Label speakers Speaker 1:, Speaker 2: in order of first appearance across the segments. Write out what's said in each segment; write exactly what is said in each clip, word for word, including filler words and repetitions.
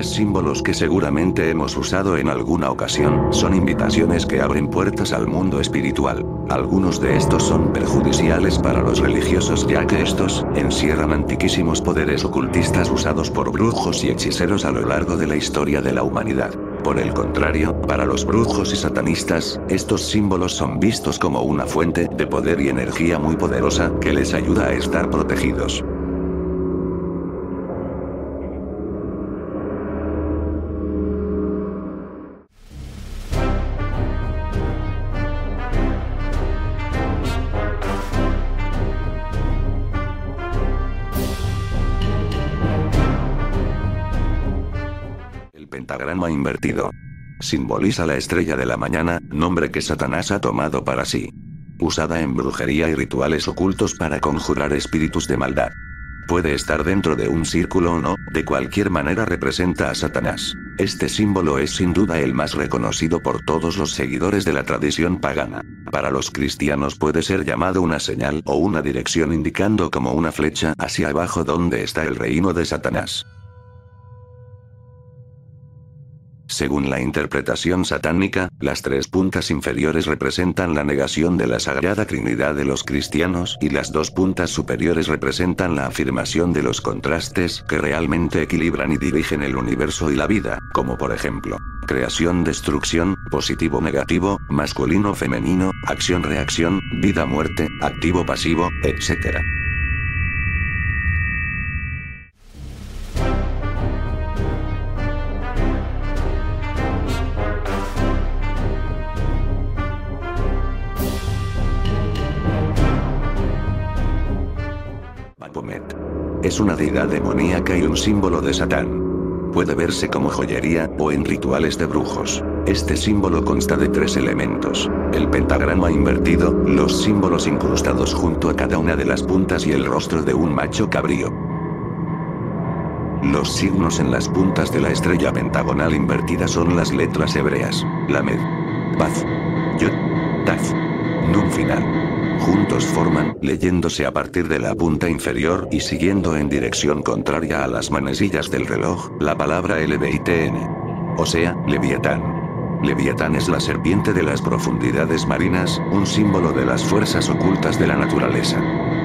Speaker 1: tres símbolos que seguramente hemos usado en alguna ocasión, son invitaciones que abren puertas al mundo espiritual. Algunos de estos son perjudiciales para los religiosos ya que estos encierran antiquísimos poderes ocultistas usados por brujos y hechiceros a lo largo de la historia de la humanidad. Por el contrario, para los brujos y satanistas, estos símbolos son vistos como una fuente de poder y energía muy poderosa que les ayuda a estar protegidos. El pentagrama invertido simboliza la estrella de la mañana, nombre que Satanás ha tomado para sí. Usada en brujería y rituales ocultos para conjurar espíritus de maldad. Puede estar dentro de un círculo o no, de cualquier manera representa a Satanás. Este símbolo es sin duda el más reconocido por todos los seguidores de la tradición pagana. Para los cristianos puede ser llamado una señal o una dirección indicando como una flecha hacia abajo donde está el reino de Satanás. Según la interpretación satánica, las tres puntas inferiores representan la negación de la Sagrada Trinidad de los cristianos y las dos puntas superiores representan la afirmación de los contrastes que realmente equilibran y dirigen el universo y la vida, como por ejemplo, creación-destrucción, positivo-negativo, masculino-femenino, acción-reacción, vida-muerte, activo-pasivo, etcétera. Baphomet es una deidad demoníaca y un símbolo de Satán. Puede verse como joyería o en rituales de brujos. Este símbolo consta de tres elementos: el pentagrama invertido, los símbolos incrustados junto a cada una de las puntas y el rostro de un macho cabrío. Los signos en las puntas de la estrella pentagonal invertida son las letras hebreas, Lamed, Baz, Yod, Taf, Nun final. Juntos forman, leyéndose a partir de la punta inferior y siguiendo en dirección contraria a las manecillas del reloj, la palabra L V I T N. O sea, Leviatán. Leviatán es la serpiente de las profundidades marinas, un símbolo de las fuerzas ocultas de la naturaleza.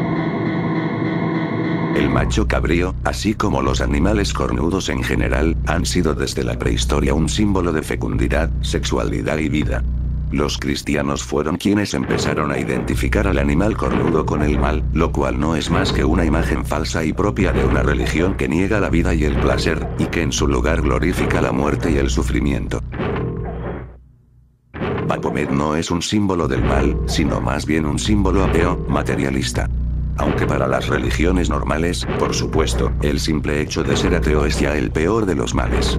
Speaker 1: El macho cabrío, así como los animales cornudos en general, han sido desde la prehistoria un símbolo de fecundidad, sexualidad y vida. Los cristianos fueron quienes empezaron a identificar al animal cornudo con el mal, lo cual no es más que una imagen falsa y propia de una religión que niega la vida y el placer, y que en su lugar glorifica la muerte y el sufrimiento. Baphomet no es un símbolo del mal, sino más bien un símbolo ateo, materialista. Aunque para las religiones normales, por supuesto, el simple hecho de ser ateo es ya el peor de los males.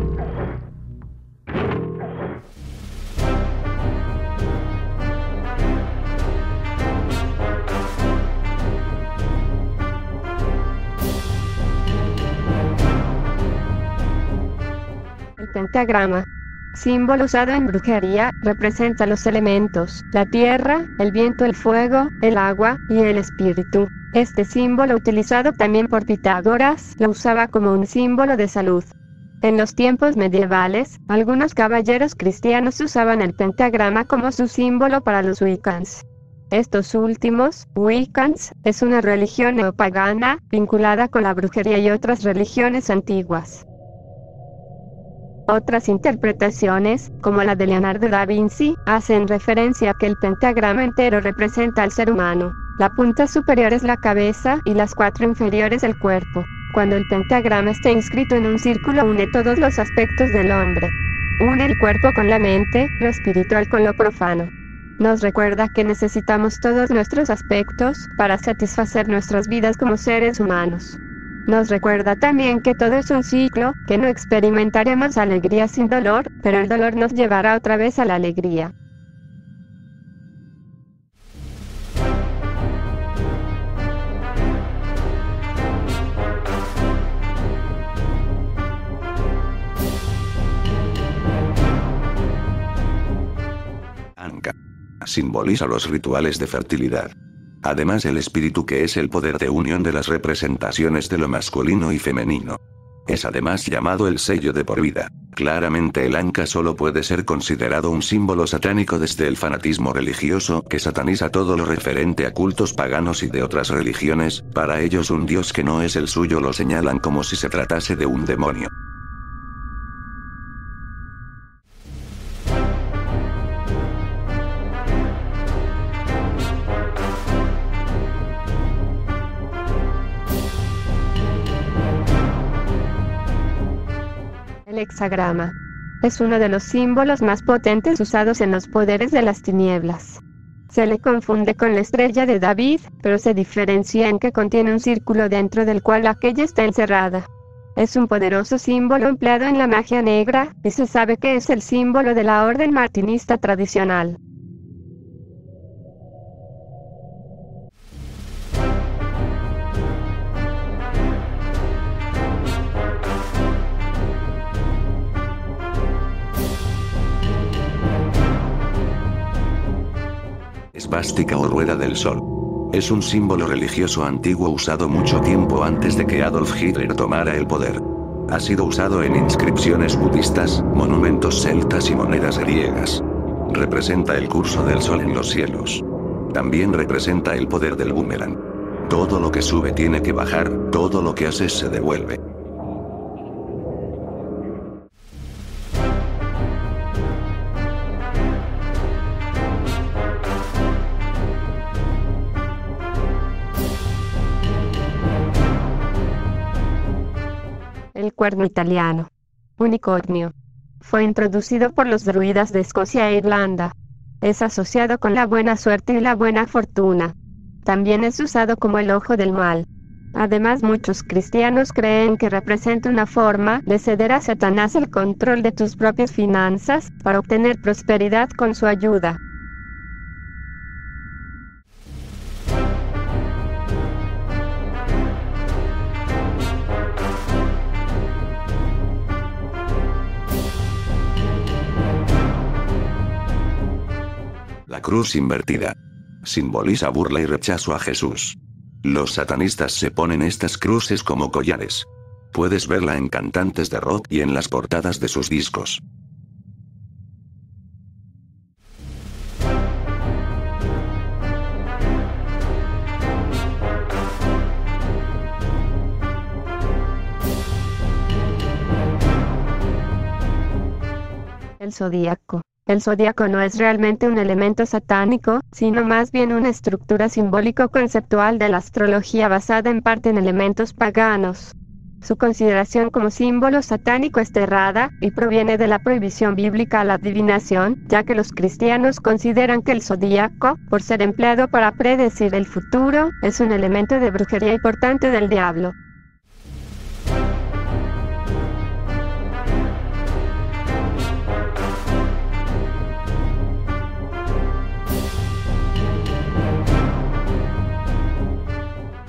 Speaker 2: Pentagrama, símbolo usado en brujería, representa los elementos, la tierra, el viento, el fuego, el agua, y el espíritu. Este símbolo, utilizado también por Pitágoras, lo usaba como un símbolo de salud. En los tiempos medievales, algunos caballeros cristianos usaban el pentagrama como su símbolo para los Wiccans. Estos últimos, Wiccans, es una religión neopagana, vinculada con la brujería y otras religiones antiguas. Otras interpretaciones, como la de Leonardo da Vinci, hacen referencia a que el pentagrama entero representa al ser humano. La punta superior es la cabeza y las cuatro inferiores el cuerpo. Cuando el pentagrama está inscrito en un círculo, une todos los aspectos del hombre. Une el cuerpo con la mente, lo espiritual con lo profano. Nos recuerda que necesitamos todos nuestros aspectos para satisfacer nuestras vidas como seres humanos. Nos recuerda también que todo es un ciclo, que no experimentaremos alegría sin dolor, pero el dolor nos llevará otra vez a la alegría.
Speaker 1: Anka simboliza los rituales de fertilidad. Además el espíritu, que es el poder de unión de las representaciones de lo masculino y femenino. Es además llamado el sello de por vida. Claramente el Anka solo puede ser considerado un símbolo satánico desde el fanatismo religioso que sataniza todo lo referente a cultos paganos y de otras religiones. Para ellos un dios que no es el suyo lo señalan como si se tratase de un demonio.
Speaker 2: El hexagrama es uno de los símbolos más potentes usados en los poderes de las tinieblas. Se le confunde con la estrella de David, pero se diferencia en que contiene un círculo dentro del cual aquella está encerrada. Es un poderoso símbolo empleado en la magia negra, y se sabe que es el símbolo de la orden martinista tradicional.
Speaker 1: Esvástica o rueda del sol. Es un símbolo religioso antiguo usado mucho tiempo antes de que Adolf Hitler tomara el poder. Ha sido usado en inscripciones budistas, monumentos celtas y monedas griegas. Representa el curso del sol en los cielos. También representa el poder del boomerang. Todo lo que sube tiene que bajar, todo lo que haces se devuelve.
Speaker 2: El cuerno italiano. Unicornio. Fue introducido por los druidas de Escocia e Irlanda. Es asociado con la buena suerte y la buena fortuna. También es usado como el ojo del mal. Además, muchos cristianos creen que representa una forma de ceder a Satanás el control de tus propias finanzas, para obtener prosperidad con su ayuda.
Speaker 1: La cruz invertida. Simboliza burla y rechazo a Jesús. Los satanistas se ponen estas cruces como collares. Puedes verla en cantantes de rock y en las portadas de sus discos.
Speaker 2: El zodíaco. El zodíaco no es realmente un elemento satánico, sino más bien una estructura simbólico-conceptual de la astrología basada en parte en elementos paganos. Su consideración como símbolo satánico es errada, y proviene de la prohibición bíblica a la adivinación, ya que los cristianos consideran que el zodíaco, por ser empleado para predecir el futuro, es un elemento de brujería importante del diablo.